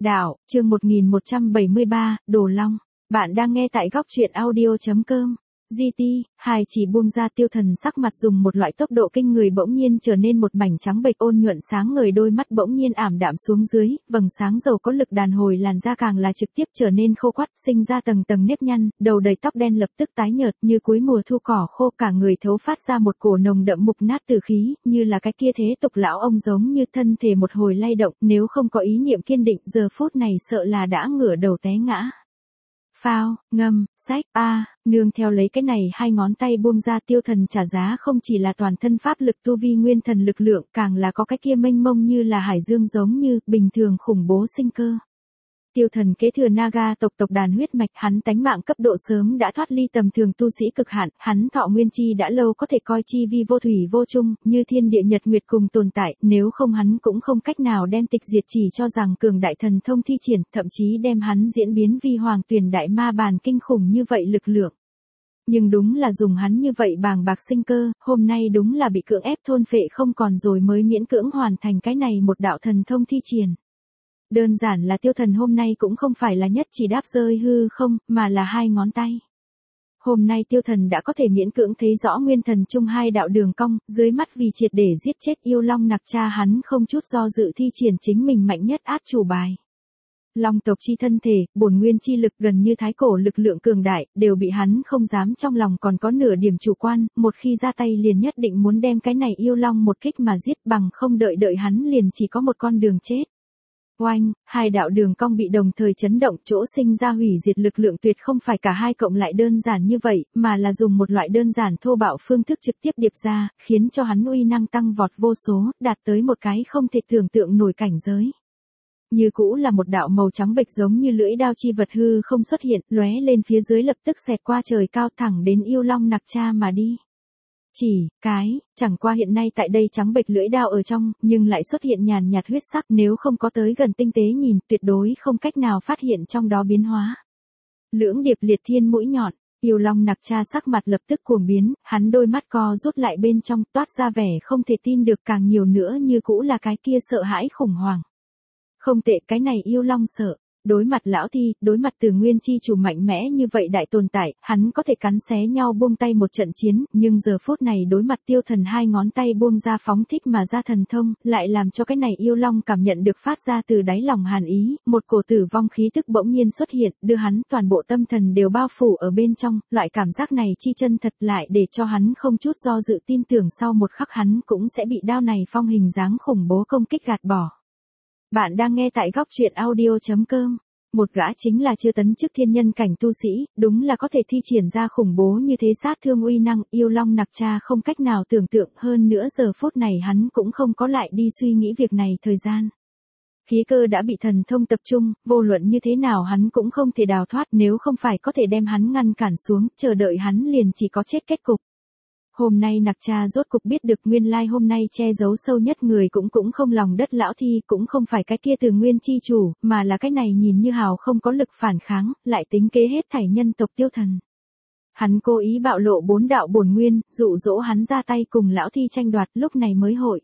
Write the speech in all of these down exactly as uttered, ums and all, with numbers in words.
Đạo, chương một nghìn một trăm bảy mươi ba, Đồ Long. Bạn đang nghe tại góc truyện audio.com. giê tê, Hải chỉ buông ra. Tiêu Thần sắc mặt dùng một loại tốc độ kinh người bỗng nhiên trở nên một mảnh trắng bệch, ôn nhuận sáng ngời, đôi mắt bỗng nhiên ảm đạm xuống dưới, vầng sáng dầu có lực đàn hồi, làn da càng là trực tiếp trở nên khô quắt, sinh ra tầng tầng nếp nhăn, đầu đầy tóc đen lập tức tái nhợt như cuối mùa thu cỏ khô, cả người thấu phát ra một cổ nồng đậm mục nát tử khí, như là cái kia thế tục lão ông, giống như thân thể một hồi lay động, nếu không có ý niệm kiên định, giờ phút này sợ là đã ngửa đầu té ngã. Phao, ngâm, sách, a, nương theo lấy cái này hai ngón tay buông ra. Tiêu Thần trả giá không chỉ là toàn thân pháp lực tu vi nguyên thần lực lượng, càng là có cái kia mênh mông như là hải dương, giống như bình thường khủng bố sinh cơ. Tiêu Thần kế thừa Naga tộc tộc đàn huyết mạch, hắn tánh mạng cấp độ sớm đã thoát ly tầm thường tu sĩ cực hạn, hắn thọ nguyên chi đã lâu có thể coi chi vi vô thủy vô chung, như thiên địa nhật nguyệt cùng tồn tại, nếu không hắn cũng không cách nào đem tịch diệt chỉ cho rằng cường đại thần thông thi triển, thậm chí đem hắn diễn biến vi hoàng tuyển đại ma bàn kinh khủng như vậy lực lượng. Nhưng đúng là dùng hắn như vậy bàng bạc sinh cơ, hôm nay đúng là bị cưỡng ép thôn phệ không còn rồi mới miễn cưỡng hoàn thành cái này một đạo thần thông thi triển. Đơn giản là Tiêu Thần hôm nay cũng không phải là nhất chỉ đáp rơi hư không, mà là hai ngón tay. Hôm nay Tiêu Thần đã có thể miễn cưỡng thấy rõ nguyên thần chung hai đạo đường cong, dưới mắt vì triệt để giết chết yêu long nặc cha, hắn không chút do dự thi triển chính mình mạnh nhất át chủ bài. Long tộc chi thân thể, bổn nguyên chi lực, gần như thái cổ lực lượng cường đại, đều bị hắn không dám trong lòng còn có nửa điểm chủ quan, một khi ra tay liền nhất định muốn đem cái này yêu long một kích mà giết, bằng không đợi đợi hắn liền chỉ có một con đường chết. Oanh, hai đạo đường cong bị đồng thời chấn động, chỗ sinh ra hủy diệt lực lượng tuyệt không phải cả hai cộng lại đơn giản như vậy, mà là dùng một loại đơn giản thô bạo phương thức trực tiếp điệp ra, khiến cho hắn uy năng tăng vọt vô số, đạt tới một cái không thể tưởng tượng nổi cảnh giới. Như cũ là một đạo màu trắng bệch giống như lưỡi đao chi vật hư không xuất hiện, lóe lên phía dưới lập tức xẹt qua trời cao thẳng đến yêu long nặc cha mà đi. Chỉ, cái, chẳng qua hiện nay tại đây trắng bệch lưỡi đao ở trong, nhưng lại xuất hiện nhàn nhạt huyết sắc, nếu không có tới gần tinh tế nhìn, tuyệt đối không cách nào phát hiện trong đó biến hóa. Lưỡng điệp liệt thiên mũi nhọn, yêu long nặc cha sắc mặt lập tức cuồng biến, hắn đôi mắt co rút lại bên trong, toát ra vẻ không thể tin được, càng nhiều nữa như cũ là cái kia sợ hãi khủng hoảng. Không tệ, cái này yêu long sợ. Đối mặt lão thi, đối mặt từ nguyên chi chủ mạnh mẽ như vậy đại tồn tại, hắn có thể cắn xé nhau buông tay một trận chiến, nhưng giờ phút này đối mặt Tiêu Thần hai ngón tay buông ra phóng thích mà ra thần thông, lại làm cho cái này yêu long cảm nhận được phát ra từ đáy lòng hàn ý, một cổ tử vong khí tức bỗng nhiên xuất hiện, đưa hắn toàn bộ tâm thần đều bao phủ ở bên trong, loại cảm giác này chi chân thật lại để cho hắn không chút do dự tin tưởng sau một khắc hắn cũng sẽ bị đao này phong hình dáng khủng bố công kích gạt bỏ. Bạn đang nghe tại góc truyện audio.com. Một gã chính là chưa tấn chức thiên nhân cảnh tu sĩ, đúng là có thể thi triển ra khủng bố như thế sát thương uy năng, yêu long nặc cha không cách nào tưởng tượng, hơn nữa giờ phút này hắn cũng không có lại đi suy nghĩ việc này thời gian. Khí cơ đã bị thần thông tập trung, vô luận như thế nào hắn cũng không thể đào thoát, nếu không phải có thể đem hắn ngăn cản xuống, chờ đợi hắn liền chỉ có chết kết cục. Hôm nay nặc cha rốt cục biết được nguyên lai hôm nay che giấu sâu nhất người cũng cũng không lòng đất lão thi, cũng không phải cái kia từ nguyên chi chủ, mà là cái này nhìn như hào không có lực phản kháng, lại tính kế hết thảy nhân tộc Tiêu Thần. Hắn cố ý bạo lộ bốn đạo bổn nguyên, dụ dỗ hắn ra tay cùng lão thi tranh đoạt, lúc này mới hội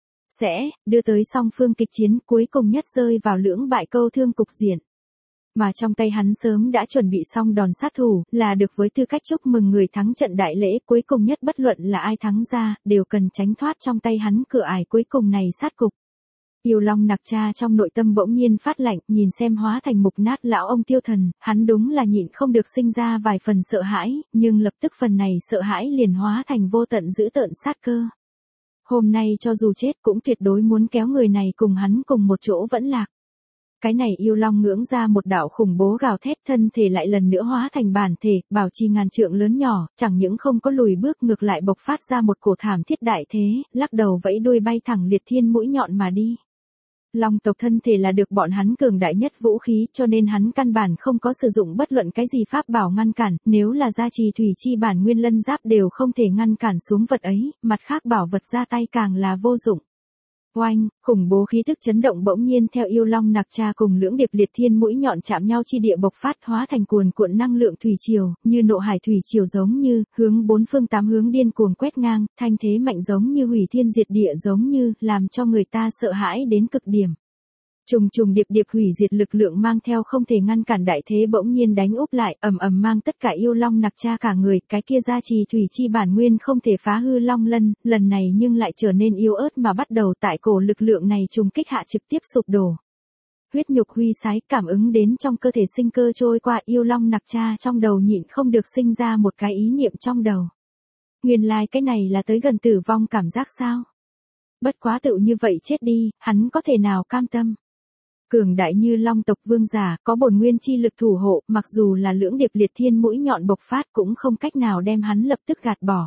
sẽ đưa tới song phương kịch chiến, cuối cùng nhất rơi vào lưỡng bại câu thương cục diện. Mà trong tay hắn sớm đã chuẩn bị xong đòn sát thủ, là được với tư cách chúc mừng người thắng trận đại lễ, cuối cùng nhất bất luận là ai thắng ra, đều cần tránh thoát trong tay hắn cửa ải cuối cùng này sát cục. Yêu long nặc cha trong nội tâm bỗng nhiên phát lạnh, nhìn xem hóa thành mục nát lão ông Tiêu Thần, hắn đúng là nhịn không được sinh ra vài phần sợ hãi, nhưng lập tức phần này sợ hãi liền hóa thành vô tận dữ tợn sát cơ. Hôm nay cho dù chết cũng tuyệt đối muốn kéo người này cùng hắn cùng một chỗ vẫn lạc. Cái này yêu long ngưỡng ra một đạo khủng bố gào thét, thân thể lại lần nữa hóa thành bản thể, bảo trì ngàn trượng lớn nhỏ, chẳng những không có lùi bước, ngược lại bộc phát ra một cổ thảm thiết đại thế, lắc đầu vẫy đuôi bay thẳng liệt thiên mũi nhọn mà đi. Long tộc thân thể là được bọn hắn cường đại nhất vũ khí, cho nên hắn căn bản không có sử dụng bất luận cái gì pháp bảo ngăn cản, nếu là gia trì thủy chi bản nguyên lân giáp đều không thể ngăn cản xuống vật ấy, mặt khác bảo vật ra tay càng là vô dụng. Oanh, khủng bố khí tức chấn động bỗng nhiên theo yêu long nặc cha cùng lưỡng điệp liệt thiên mũi nhọn chạm nhau chi địa bộc phát, hóa thành cuồn cuộn năng lượng thủy triều, như nộ hải thủy triều giống như, hướng bốn phương tám hướng điên cuồng quét ngang, thanh thế mạnh giống như hủy thiên diệt địa giống như, làm cho người ta sợ hãi đến cực điểm. Trùng trùng điệp điệp hủy diệt lực lượng mang theo không thể ngăn cản đại thế bỗng nhiên đánh úp lại, ầm ầm mang tất cả yêu long nặc cha cả người, cái kia gia trì thủy chi bản nguyên không thể phá hư long lân, lần này nhưng lại trở nên yếu ớt mà bắt đầu tại cổ lực lượng này trùng kích hạ trực tiếp sụp đổ. Huyết nhục huy sái, cảm ứng đến trong cơ thể sinh cơ trôi qua, yêu long nặc cha trong đầu nhịn không được sinh ra một cái ý niệm trong đầu. Nguyên lai cái này là tới gần tử vong cảm giác sao? Bất quá tự như vậy chết đi, hắn có thể nào cam tâm? Cường đại như long tộc vương giả, có bổn nguyên chi lực thủ hộ, mặc dù là lưỡng điệp liệt thiên mũi nhọn bộc phát cũng không cách nào đem hắn lập tức gạt bỏ.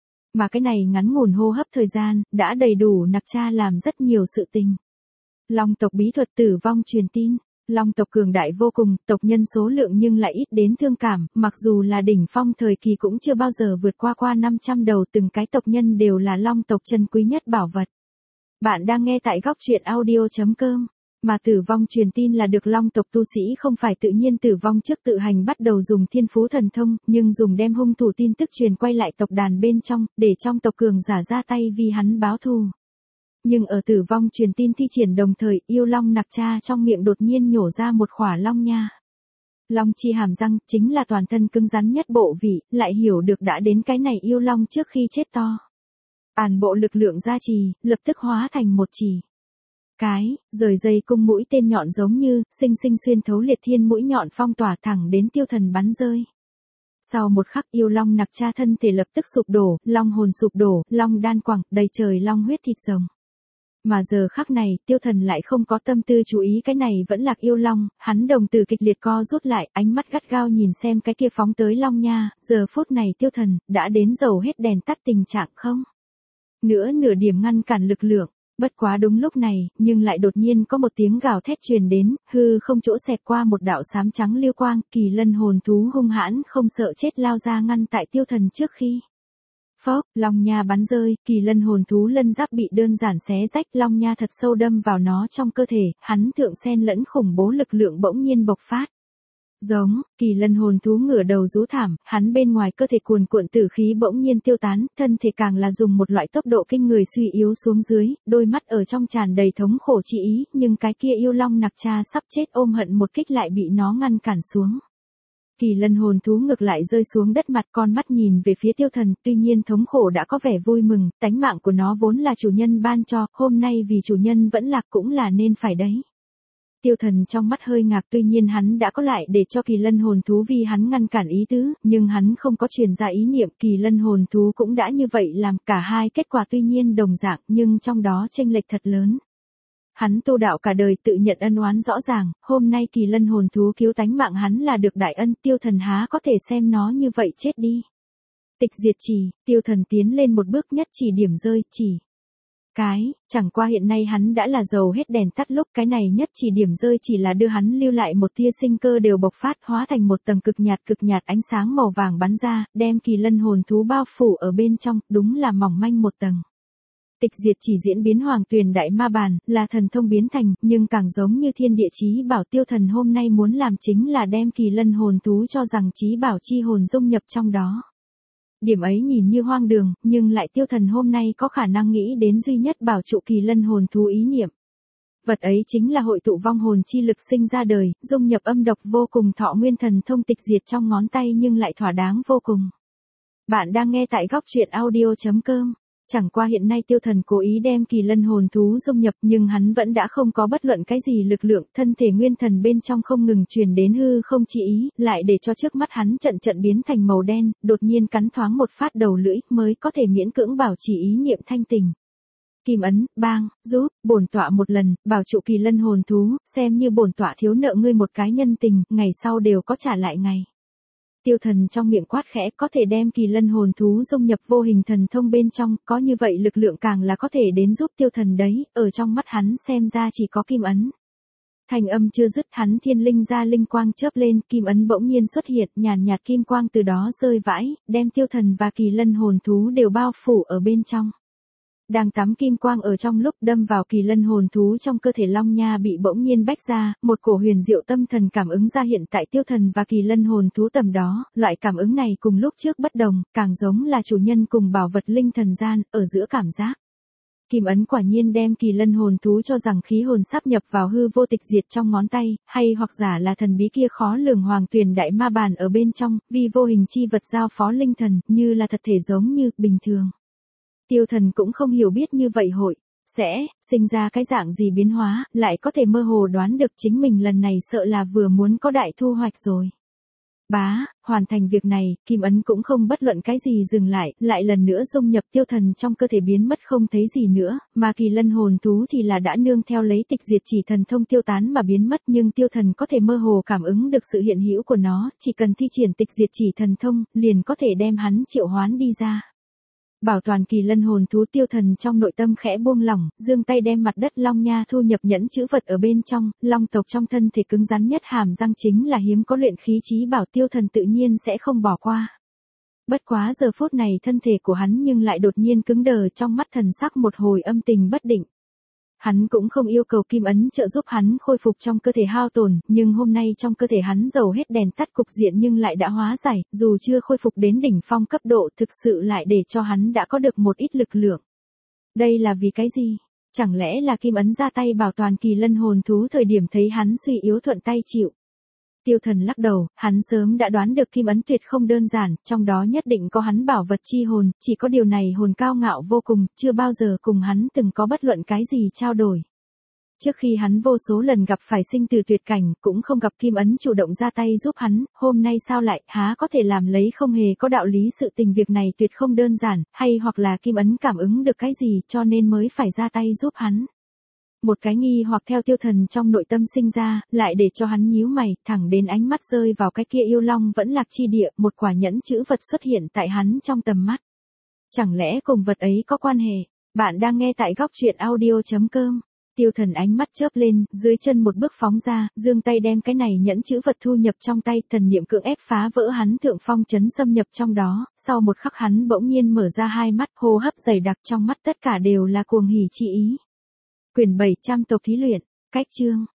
Mà cái này ngắn ngủn hô hấp thời gian, đã đầy đủ nặc cha làm rất nhiều sự tình. Long tộc bí thuật tử vong truyền tin. Long tộc cường đại vô cùng, tộc nhân số lượng nhưng lại ít đến thương cảm, mặc dù là đỉnh phong thời kỳ cũng chưa bao giờ vượt qua qua năm trăm đầu, từng cái tộc nhân đều là long tộc chân quý nhất bảo vật. Bạn đang nghe tại góc truyện audio chấm com. Mà tử vong truyền tin là được long tộc tu sĩ không phải tự nhiên tử vong trước tự hành bắt đầu dùng thiên phú thần thông, nhưng dùng đem hung thủ tin tức truyền quay lại tộc đàn bên trong, để trong tộc cường giả ra tay vì hắn báo thù. Nhưng ở tử vong truyền tin thi triển đồng thời, yêu long nặc cha trong miệng đột nhiên nhổ ra một khỏa long nha. Long chi hàm răng, chính là toàn thân cứng rắn nhất bộ vị, lại hiểu được đã đến cái này yêu long trước khi chết to. Toàn bộ lực lượng gia trì, lập tức hóa thành một chỉ. Cái, rời dây cung mũi tên nhọn giống như, sinh sinh xuyên thấu liệt thiên mũi nhọn phong tỏa thẳng đến tiêu thần bắn rơi. Sau một khắc yêu long nặc cha thân thể lập tức sụp đổ, long hồn sụp đổ, long đan quẳng, đầy trời long huyết thịt rồng. Mà giờ khắc này, tiêu thần lại không có tâm tư chú ý cái này vẫn lạc yêu long, hắn đồng tử kịch liệt co rút lại, ánh mắt gắt gao nhìn xem cái kia phóng tới long nha, giờ phút này tiêu thần, đã đến dầu hết đèn tắt tình trạng không? Nữa nửa điểm ngăn cản lực lượng. Bất quá đúng lúc này, nhưng lại đột nhiên có một tiếng gào thét truyền đến, hư không chỗ xẹt qua một đạo xám trắng lưu quang, kỳ lân hồn thú hung hãn không sợ chết lao ra ngăn tại tiêu thần trước khi. Phốc, long nha bắn rơi, kỳ lân hồn thú lân giáp bị đơn giản xé rách, long nha thật sâu đâm vào nó trong cơ thể, hắn thượng xen lẫn khủng bố lực lượng bỗng nhiên bộc phát. Giống, kỳ lân hồn thú ngửa đầu rú thảm, hắn bên ngoài cơ thể cuồn cuộn tử khí bỗng nhiên tiêu tán, thân thể càng là dùng một loại tốc độ kinh người suy yếu xuống dưới, đôi mắt ở trong tràn đầy thống khổ chi ý, nhưng cái kia yêu long nặc cha sắp chết ôm hận một kích lại bị nó ngăn cản xuống. Kỳ lân hồn thú ngược lại rơi xuống đất mặt, con mắt nhìn về phía tiêu thần, tuy nhiên thống khổ đã có vẻ vui mừng, tánh mạng của nó vốn là chủ nhân ban cho, hôm nay vì chủ nhân vẫn lạc cũng là nên phải đấy. Tiêu thần trong mắt hơi ngạc, tuy nhiên hắn đã có lại để cho kỳ lân hồn thú vì hắn ngăn cản ý tứ, nhưng hắn không có truyền ra ý niệm, kỳ lân hồn thú cũng đã như vậy làm, cả hai kết quả tuy nhiên đồng dạng nhưng trong đó chênh lệch thật lớn. Hắn tu đạo cả đời tự nhận ân oán rõ ràng, hôm nay kỳ lân hồn thú cứu tánh mạng hắn là được đại ân, tiêu thần há có thể xem nó như vậy chết đi. Tịch diệt chỉ, tiêu thần tiến lên một bước nhất chỉ điểm rơi, chỉ. Cái, chẳng qua hiện nay hắn đã là dầu hết đèn tắt lúc, cái này nhất chỉ điểm rơi chỉ là đưa hắn lưu lại một tia sinh cơ đều bộc phát hóa thành một tầng cực nhạt cực nhạt ánh sáng màu vàng bắn ra, đem kỳ lân hồn thú bao phủ ở bên trong, đúng là mỏng manh một tầng. Tịch diệt chỉ diễn biến hoàng tuyền đại ma bàn, là thần thông biến thành, nhưng càng giống như thiên địa chí bảo, tiêu thần hôm nay muốn làm chính là đem kỳ lân hồn thú cho rằng chí bảo chi hồn dung nhập trong đó. Điểm ấy nhìn như hoang đường, nhưng lại tiêu thần hôm nay có khả năng nghĩ đến duy nhất bảo trụ kỳ lân hồn thú ý niệm. Vật ấy chính là hội tụ vong hồn chi lực sinh ra đời, dung nhập âm độc vô cùng thọ nguyên thần thông tịch diệt trong ngón tay nhưng lại thỏa đáng vô cùng. Bạn đang nghe tại góc truyện audio chấm com. Chẳng qua hiện nay tiêu thần cố ý đem kỳ lân hồn thú dung nhập, nhưng hắn vẫn đã không có bất luận cái gì lực lượng, thân thể nguyên thần bên trong không ngừng truyền đến hư không chi ý, lại để cho trước mắt hắn trận trận biến thành màu đen, đột nhiên cắn thoáng một phát đầu lưỡi, mới có thể miễn cưỡng bảo trì ý niệm thanh tình. Kim ấn, bang, giúp, bổn tọa một lần, bảo trụ kỳ lân hồn thú, xem như bổn tọa thiếu nợ ngươi một cái nhân tình, ngày sau đều có trả lại ngày. Tiêu thần trong miệng quát khẽ, có thể đem kỳ lân hồn thú dung nhập vô hình thần thông bên trong, có như vậy lực lượng càng là có thể đến giúp tiêu thần đấy, ở trong mắt hắn xem ra chỉ có kim ấn. Thành âm chưa dứt, hắn thiên linh ra linh quang chớp lên, kim ấn bỗng nhiên xuất hiện, nhàn nhạt kim quang từ đó rơi vãi, đem tiêu thần và kỳ lân hồn thú đều bao phủ ở bên trong. Đang tắm kim quang ở trong lúc đâm vào kỳ lân hồn thú trong cơ thể long nha bị bỗng nhiên bách ra, một cổ huyền diệu tâm thần cảm ứng ra hiện tại tiêu thần và kỳ lân hồn thú tầm đó, loại cảm ứng này cùng lúc trước bất đồng, càng giống là chủ nhân cùng bảo vật linh thần gian, ở giữa cảm giác. Kim ấn quả nhiên đem Kỳ Lân hồn thú cho rằng khí hồn sáp nhập vào hư vô tịch diệt trong ngón tay, hay hoặc giả là thần bí kia khó lường hoàng tuyền đại ma bàn ở bên trong, vì vô hình chi vật giao phó linh thần, như là thật thể giống như bình thường. Tiêu Thần cũng không hiểu biết như vậy hội sẽ sinh ra cái dạng gì biến hóa, lại có thể mơ hồ đoán được chính mình lần này sợ là vừa muốn có đại thu hoạch rồi. Bá, hoàn thành việc này, kim ấn cũng không bất luận cái gì dừng lại, lại lần nữa dung nhập Tiêu Thần trong cơ thể biến mất không thấy gì nữa, mà Kỳ Lân hồn thú thì là đã nương theo lấy tịch diệt chỉ thần thông tiêu tán mà biến mất, nhưng Tiêu Thần có thể mơ hồ cảm ứng được sự hiện hữu của nó, chỉ cần thi triển tịch diệt chỉ thần thông, liền có thể đem hắn triệu hoán đi ra. Bảo toàn Kỳ Lân hồn thú, Tiêu Thần trong nội tâm khẽ buông lỏng, giương tay đem mặt đất long nha thu nhập nhẫn chữ vật ở bên trong, long tộc trong thân thể cứng rắn nhất hàm răng chính là hiếm có luyện khí chí bảo, Tiêu Thần tự nhiên sẽ không bỏ qua. Bất quá giờ phút này thân thể của hắn nhưng lại đột nhiên cứng đờ, trong mắt thần sắc một hồi âm tình bất định. Hắn cũng không yêu cầu kim ấn trợ giúp hắn khôi phục trong cơ thể hao tổn, nhưng hôm nay trong cơ thể hắn dầu hết đèn tắt cục diện nhưng lại đã hóa giải, dù chưa khôi phục đến đỉnh phong cấp độ, thực sự lại để cho hắn đã có được một ít lực lượng. Đây là vì cái gì? Chẳng lẽ là kim ấn ra tay bảo toàn Kỳ Lân hồn thú thời điểm thấy hắn suy yếu thuận tay chịu? Tiêu Thần lắc đầu, hắn sớm đã đoán được kim ấn tuyệt không đơn giản, trong đó nhất định có hắn bảo vật chi hồn, chỉ có điều này hồn cao ngạo vô cùng, chưa bao giờ cùng hắn từng có bất luận cái gì trao đổi. Trước khi hắn vô số lần gặp phải sinh tử tuyệt cảnh, cũng không gặp kim ấn chủ động ra tay giúp hắn, hôm nay sao lại, há có thể làm lấy không hề có đạo lý sự tình, việc này tuyệt không đơn giản, hay hoặc là kim ấn cảm ứng được cái gì cho nên mới phải ra tay giúp hắn. Một cái nghi hoặc theo Tiêu Thần trong nội tâm sinh ra, lại để cho hắn nhíu mày, thẳng đến ánh mắt rơi vào cái kia yêu long vẫn lạc chi địa, một quả nhẫn chữ vật xuất hiện tại hắn trong tầm mắt. Chẳng lẽ cùng vật ấy có quan hệ? Bạn đang nghe tại góc truyện audio chấm com. Tiêu Thần ánh mắt chớp lên, dưới chân một bước phóng ra, giương tay đem cái này nhẫn chữ vật thu nhập trong tay, thần niệm cưỡng ép phá vỡ hắn thượng phong chấn xâm nhập trong đó, sau một khắc hắn bỗng nhiên mở ra hai mắt, hô hấp dày đặc, trong mắt tất cả đều là cuồng hỉ chi ý. Quyển bảy trăm tộc thí luyện, cách chương,